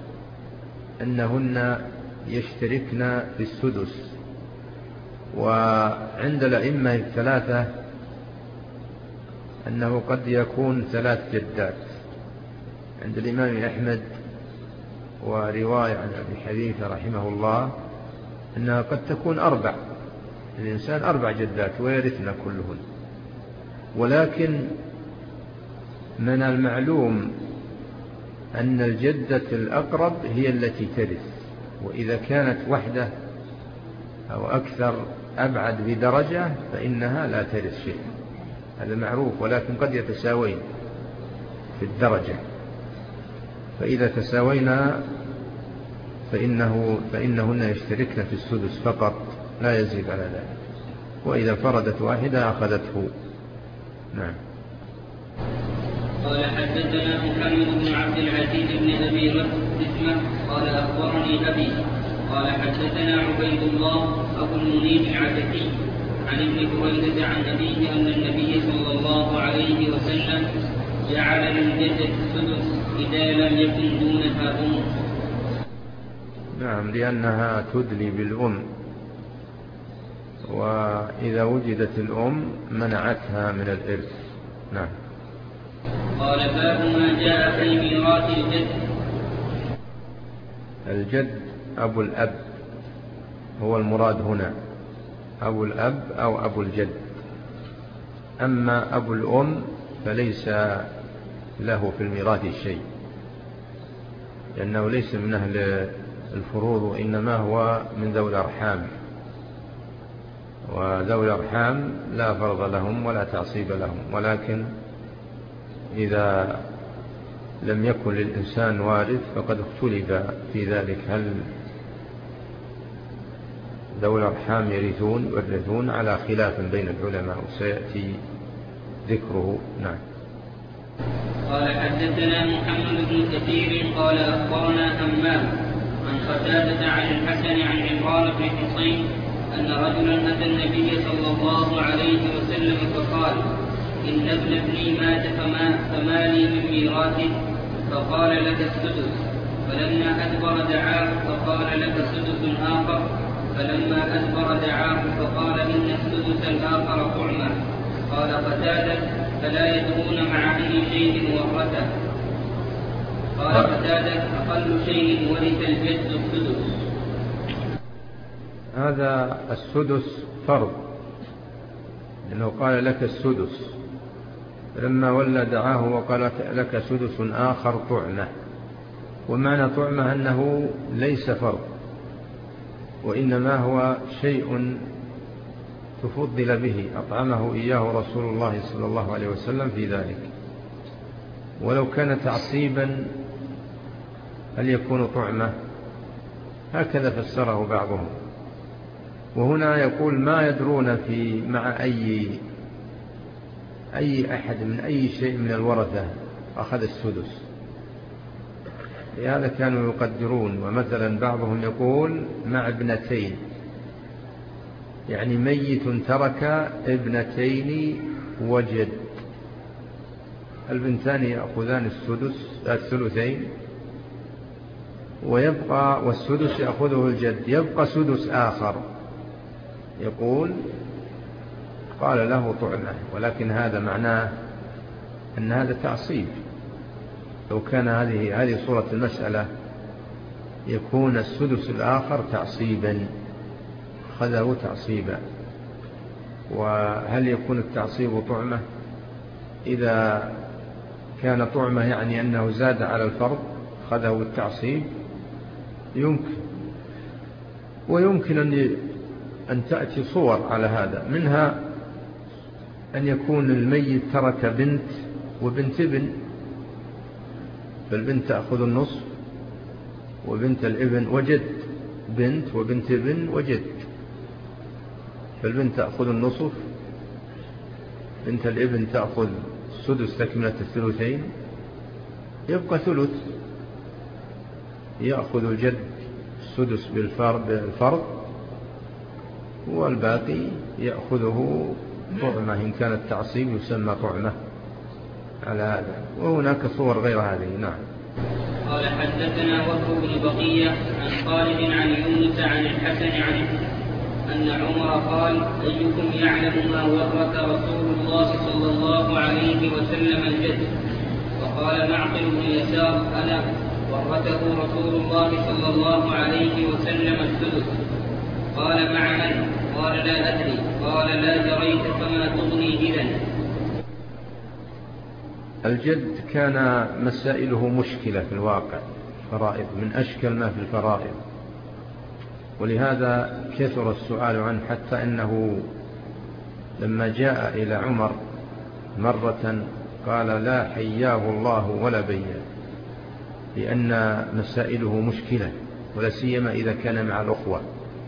أنهن يشتركن في السدس. وعند الأئمة الثلاثة أنه قد يكون 3 جدات. عند الإمام أحمد ورواية عن أبي حنيفة رحمه الله أنها قد تكون 4، الإنسان 4 جدات ويرثن كلهن. ولكن من المعلوم أن الجدة الأقرب هي التي ترث، وإذا كانت وحدة أو أكثر أبعد بدرجة فإنها لا ترث شيء، هذا معروف. ولكن قد يتساوين في الدرجة، فإذا تساوينا فإنهن يشتركن في السدس فقط، لا يزيد على ذلك. وإذا فردت واحدة أخذته. نعم. قال: حدثنا محمد بن عبد العزيز بن أبي رزمة قال: أخبرني أبي قال: حدثنا عبيد الله أبو المنيب العتكي عن ابن بريدة عن أبيه أن النبي صلى الله عليه وسلم جعل للجدة السدس إذا لم يكن دونها أم. نعم، لأنها تدلي بالأم، وإذا وجدت الأم منعتها من الإرث. نعم. قال: باب ما جاء في ميراث الجد. الجد أبو الأب هو المراد هنا، أبو الأب أو أبو الجد. أما أبو الأم فليس له في الميراث شيء، لأنه ليس من أهل الفروض، وإنما هو من ذوي الأرحام، وذوي الأرحام لا فرض لهم ولا تعصيب لهم. ولكن إذا لم يكن للإنسان وارث فقد اختلف في ذلك، هل ذوي الأرحام يرثون على خلاف بين العلماء وسيأتي ذكره. نعم. قال حدثنا محمد بن كثير قال أخبرنا همام عن قتادة عن الحسن عن عمران بن حصين أن رجلا أتى النبي صلى الله عليه وسلم فقال إن ابن ابني مات فما لي من ميراثه؟ فقال لك السدس. فلما أدبر دعاه فقال لك سدس آخر. فلما أدبر دعاه فقال إن السدس الآخر طعمة. قال قتادة فلا يدرون مع أي شيء ورثه. قال قتادة أقل شيء ورث الجد السدس. هذا السدس فرض، لأنه قال لك السدس، لما ولى دعاه وقال لك سدس آخر طعمة. ومعنى طعمة أنه ليس فرض، وإنما هو شيء تفضل به، أطعمه إياه رسول الله صلى الله عليه وسلم في ذلك. ولو كان تعصيبا هل يكون طعمة؟ هكذا فسره بعضهم. وهنا يقول ما يدرون مع أي أحد من أي شيء من الورثة أخذ السدس، لهذا كانوا يقدرون. ومثلا بعضهم يقول مع ابنتين، يعني ميت ترك ابنتين وجد، البنتان يأخذان الثلثين ويبقى، والسدس يأخذه الجد، يبقى سدس آخر. يقول قال له طعمة، ولكن هذا معناه أن هذا تعصيب. لو كان هذه صورة المسألة يكون السدس الآخر تعصيبا، خذه تعصيبا. وهل يكون التعصيب طعمة؟ إذا كان طعمة يعني أنه زاد على الفرض خذه التعصيب يمكن. ويمكن أن تأتي صور على هذا، منها أن يكون الميت ترك بنت وبنت ابن، فالبنت تأخذ النصف وبنت الابن وجد، بنت وبنت ابن وجد، فالبنت تأخذ النصف، بنت الابن تأخذ سدس تكملة الثلثين، يبقى ثلث، يأخذ الجد السدس بالفرض، والباقي يأخذه طعمة. إن كان التعصيب يسمى طعمة على هذا. وهناك صور غير هذه. نعم. قال حدثنا وهب بن بقية عن خالد عن يونس عن الحسن عن أن عمر قال أيكم يعلم ما ورث رسول الله صلى الله عليه وسلم الجد؟ وقال معقل بن يسار أنا. ورثه رسول الله صلى الله عليه وسلم السدس. قال مع من؟ قال لا أدري. قال لا دريت فما تغني إذن. الجد كان مسائله مشكلة في الواقع، فرائض من أشكل ما في الفرائض، ولهذا كثر السؤال عنه، حتى أنه لما جاء إلى عمر مرة قال لا حياه الله ولا بياه، لأن مسائله مشكلة، ولا سيما إذا كان مع الأخوة،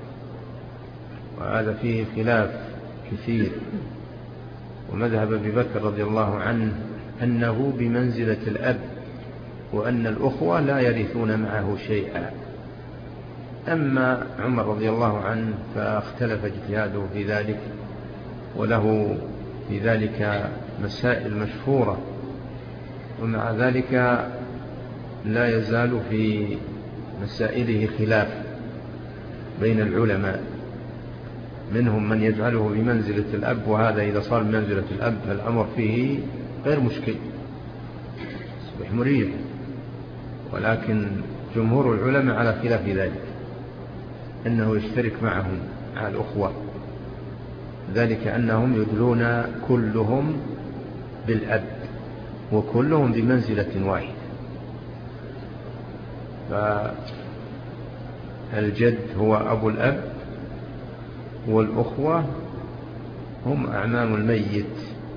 وهذا فيه خلاف كثير. ومذهب أبي بكر رضي الله عنه أنه بمنزلة الأب، وأن الأخوة لا يرثون معه شيئا. أما عمر رضي الله عنه فاختلف اجتهاده في ذلك، وله في ذلك مسائل مشهورة، ومع ذلك لا يزال في مسائله خلاف بين العلماء، منهم من يجعله بمنزلة الأب، وهذا إذا صار بمنزلة الأب فالأمر فيه غير مشكل، يصبح مريح. ولكن جمهور العلماء على خلاف ذلك، أنه يشترك معهم مع الأخوة، ذلك أنهم يدلون كلهم بالأب، وكلهم بمنزلة واحدة. فالجد هو أبو الأب، والأخوة هم أعمام الميت،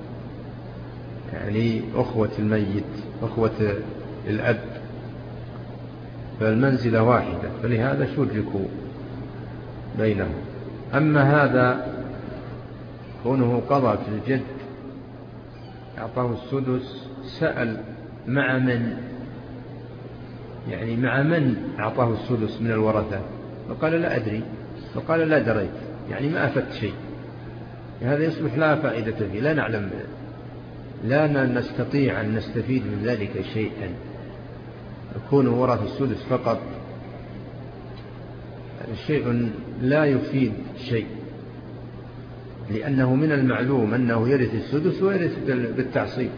يعني أخوة الميت، أخوة الأب، فالمنزلة واحدة، فلهذا شركوا بينهم. أما هذا كونه قضى في الجد أعطاه السدس، سأل مع من، يعني مع من أعطاه السدس من الورثة، فقال لا أدري، فقال لا دريت، يعني ما أفدت شيء. هذا يصبح لا فائدة فيه، لا نعلم، لا نستطيع أن نستفيد من ذلك شيئا. يكون ورث السدس فقط شيء لا يفيد شيء، لأنه من المعلوم أنه يرث السدس ويرث بالتعصيب.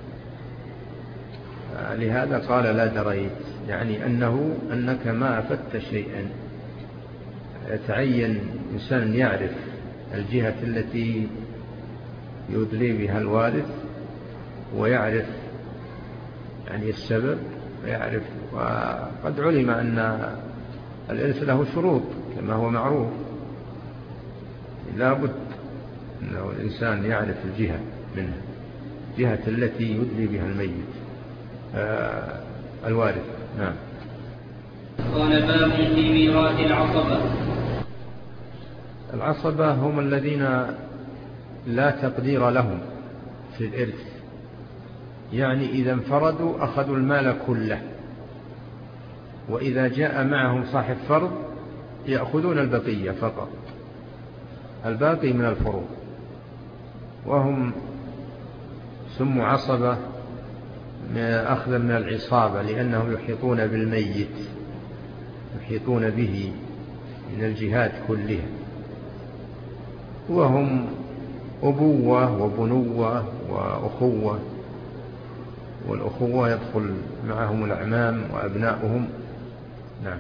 لهذا قال لا دريت، يعني أنك ما أفدت شيئا. يتعين إنسان يعرف الجهة التي يدلي بها الوارث، ويعرف يعني السبب، ويعرف. وقد علم أن الإرث له شروط كما هو معروف، لا بد أنه الإنسان يعرف الجهة منها، الجهة التي يدلي بها الميت الوارث. نعم. قال باب في ميراث العصبة. العصبة هم الذين لا تقدير لهم في الإرث، يعني إذا انفردوا أخذوا المال كله، وإذا جاء معهم صاحب فرض يأخذون البقية فقط، الباقي من الفروض. وهم سموا عصبة أخذا من العصابة، لأنهم يحيطون بالميت، يحيطون به من الجهات كلها. وهم أبوة وبنوة وأخوة، والأخوة يدخل معهم الأعمام وأبناؤهم. نعم.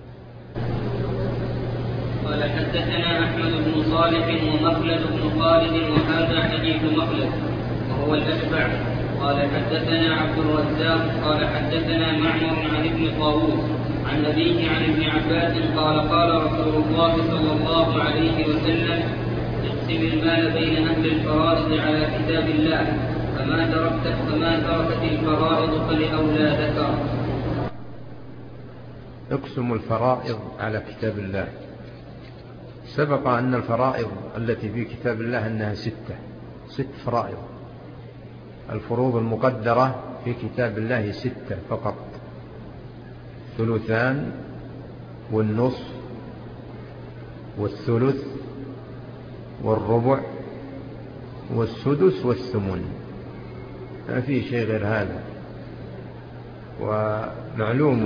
قال حدثنا أحمد بن صالح ومخلد بن خالد، وهذا حديث مخلد وهو الأشبع. قال حدثنا عبد الرزاق قال حدثنا معمر عن ابن طاووس عن أبيه عن ابن عباس قال قال رسول الله صلى الله عليه وسلم: اقسم المال بين أهل الفرائض على كتاب الله، فما تركت الفرائض فلأولى ذكر. اقسم الفرائض على كتاب الله. سبق أن الفرائض التي في كتاب الله أنها ست فرائض. الفروض المقدرة في كتاب الله 6 فقط: ثلثان والنصف والثلث والربع والسدس والثمن، ما في شيء غير هذا. ومعلوم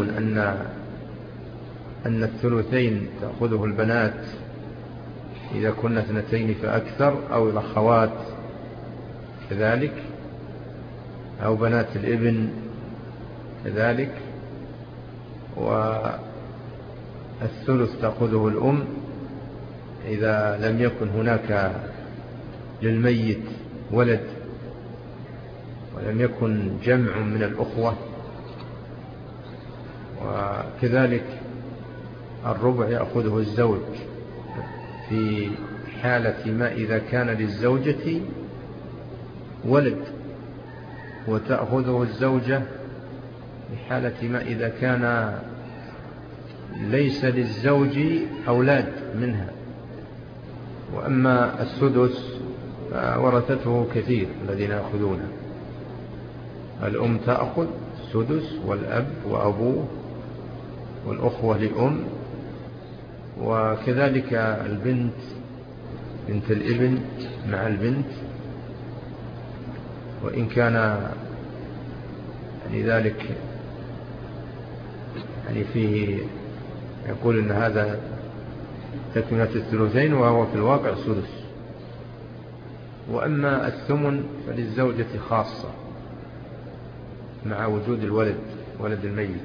أن الثلثين تأخذه البنات إذا كنا 2 فأكثر، أو الأخوات كذلك، أو بنات الابن كذلك. والثلث تأخذه الأم إذا لم يكن هناك للميت ولد ولم يكن جمع من الأخوة. وكذلك الربع يأخذه الزوج في حالة ما إذا كان للزوجة ولد، وتأخذه الزوجة في حالة ما إذا كان ليس للزوج أولاد منها. وأما السدس فورثته كثير الذين يأخذونه. الأم تأخذ السدس، والأب وأبوه، والأخوة لأم، وكذلك البنت، بنت الابن مع البنت، وإن كان لذلك يعني فيه يقول إن هذا تكملة الثلثين، وهو في الواقع سدس. وأما الثمن فللزوجة خاصة مع وجود الولد، ولد الميت.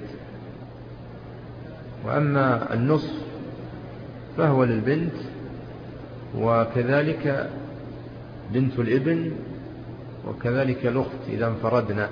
وأما النصف فهو للبنت، وكذلك بنت الابن، وكذلك الأخت إذا انفردنا.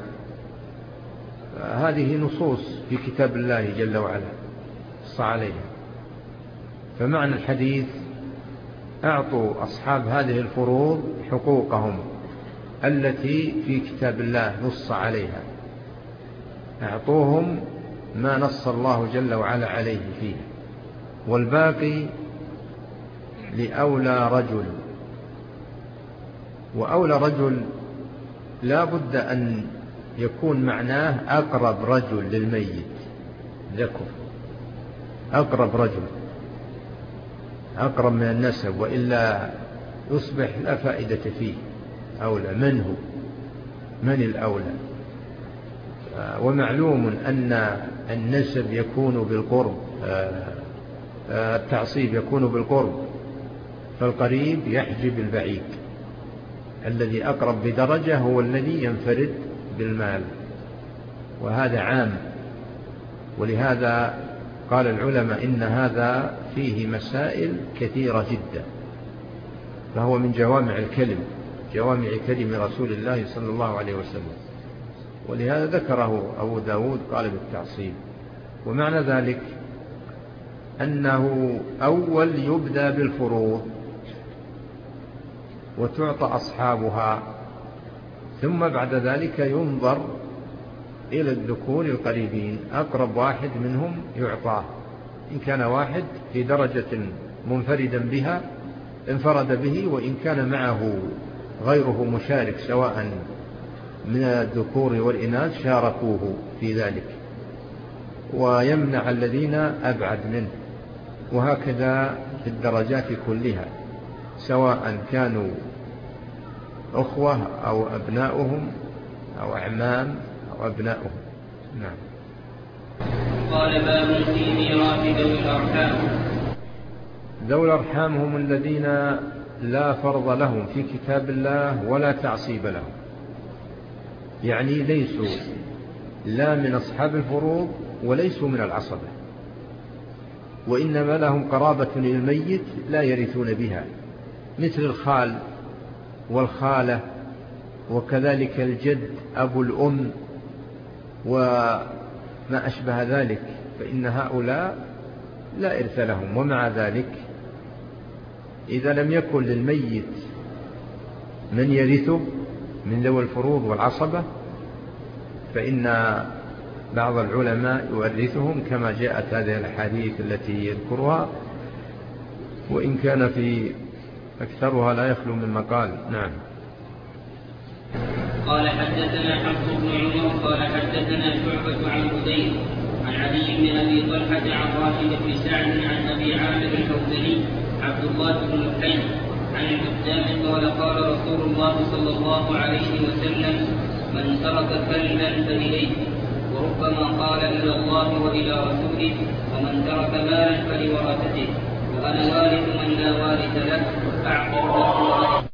هذه نصوص في كتاب الله جل وعلا نص عليها. فمعنى الحديث: أعطوا أصحاب هذه الفروض حقوقهم التي في كتاب الله نص عليها، أعطوهم ما نص الله جل وعلا عليه فيه، والباقي لأولى رجل. وأولى رجل لا بد أن يكون معناه أقرب رجل للميت ذكر، أقرب رجل، أقرب من النسب، وإلا يصبح لا فائدة فيه. أولى من هو، من الأولى؟ ومعلوم أن النسب يكون بالقرب، التعصيب يكون بالقرب، فالقريب يحجب البعيد، الذي أقرب بدرجة هو الذي ينفرد بالمال، وهذا عام. ولهذا قال العلماء إن هذا فيه مسائل كثيرة جدا، فهو من جوامع الكلم، جوامع كلم رسول الله صلى الله عليه وسلم، ولهذا ذكره أبو داود قال بالتعصيب. ومعنى ذلك أنه أول يبدأ بالفروض وتعطى أصحابها، ثم بعد ذلك ينظر إلى الذكور القريبين، أقرب واحد منهم يعطاه، إن كان واحد في درجة منفردا بها انفرد به، وإن كان معه غيره مشارك سواء من الذكور والإناث شاركوه في ذلك، ويمنع الذين أبعد منه. وهكذا في الدرجات كلها، سواء كانوا أخوة أو أبناؤهم أو أعمام أو أبناؤهم. نعم. قال باب في ميراث ذوي الأرحام. ذوي الأرحام هم الذين لا فرض لهم في كتاب الله ولا تعصيب لهم، يعني ليسوا لا من أصحاب الفروض وليسوا من العصبة، وإنما لهم قرابة للميت لا يرثون بها، مثل الخال والخالة، وكذلك الجد أبو الأم وما أشبه ذلك، فإن هؤلاء لا إرث لهم. ومع ذلك إذا لم يكن للميت من يرثه من ذوي الفروض والعصبة، فإن بعض العلماء يورثهم كما جاءت هذه الحديث التي يذكرها، وإن كان في أكثرها لا يخلو من مقال. نعم. قال حدثنا حفص بن عمر قال حدثنا شعبة عن بديل عن علي بن أبي طلحة عن راشد بن سعد عن أبي عامر الحوزني عبد الله بن الحي عن القدام قال قال رسول الله صلى الله عليه وسلم: من ترك كلبا فإليه، وربما قال إلى الله وإلى رسوله: ومن ترك مالا فلورثته، وأنا وارث من لا وارث له، فاعقل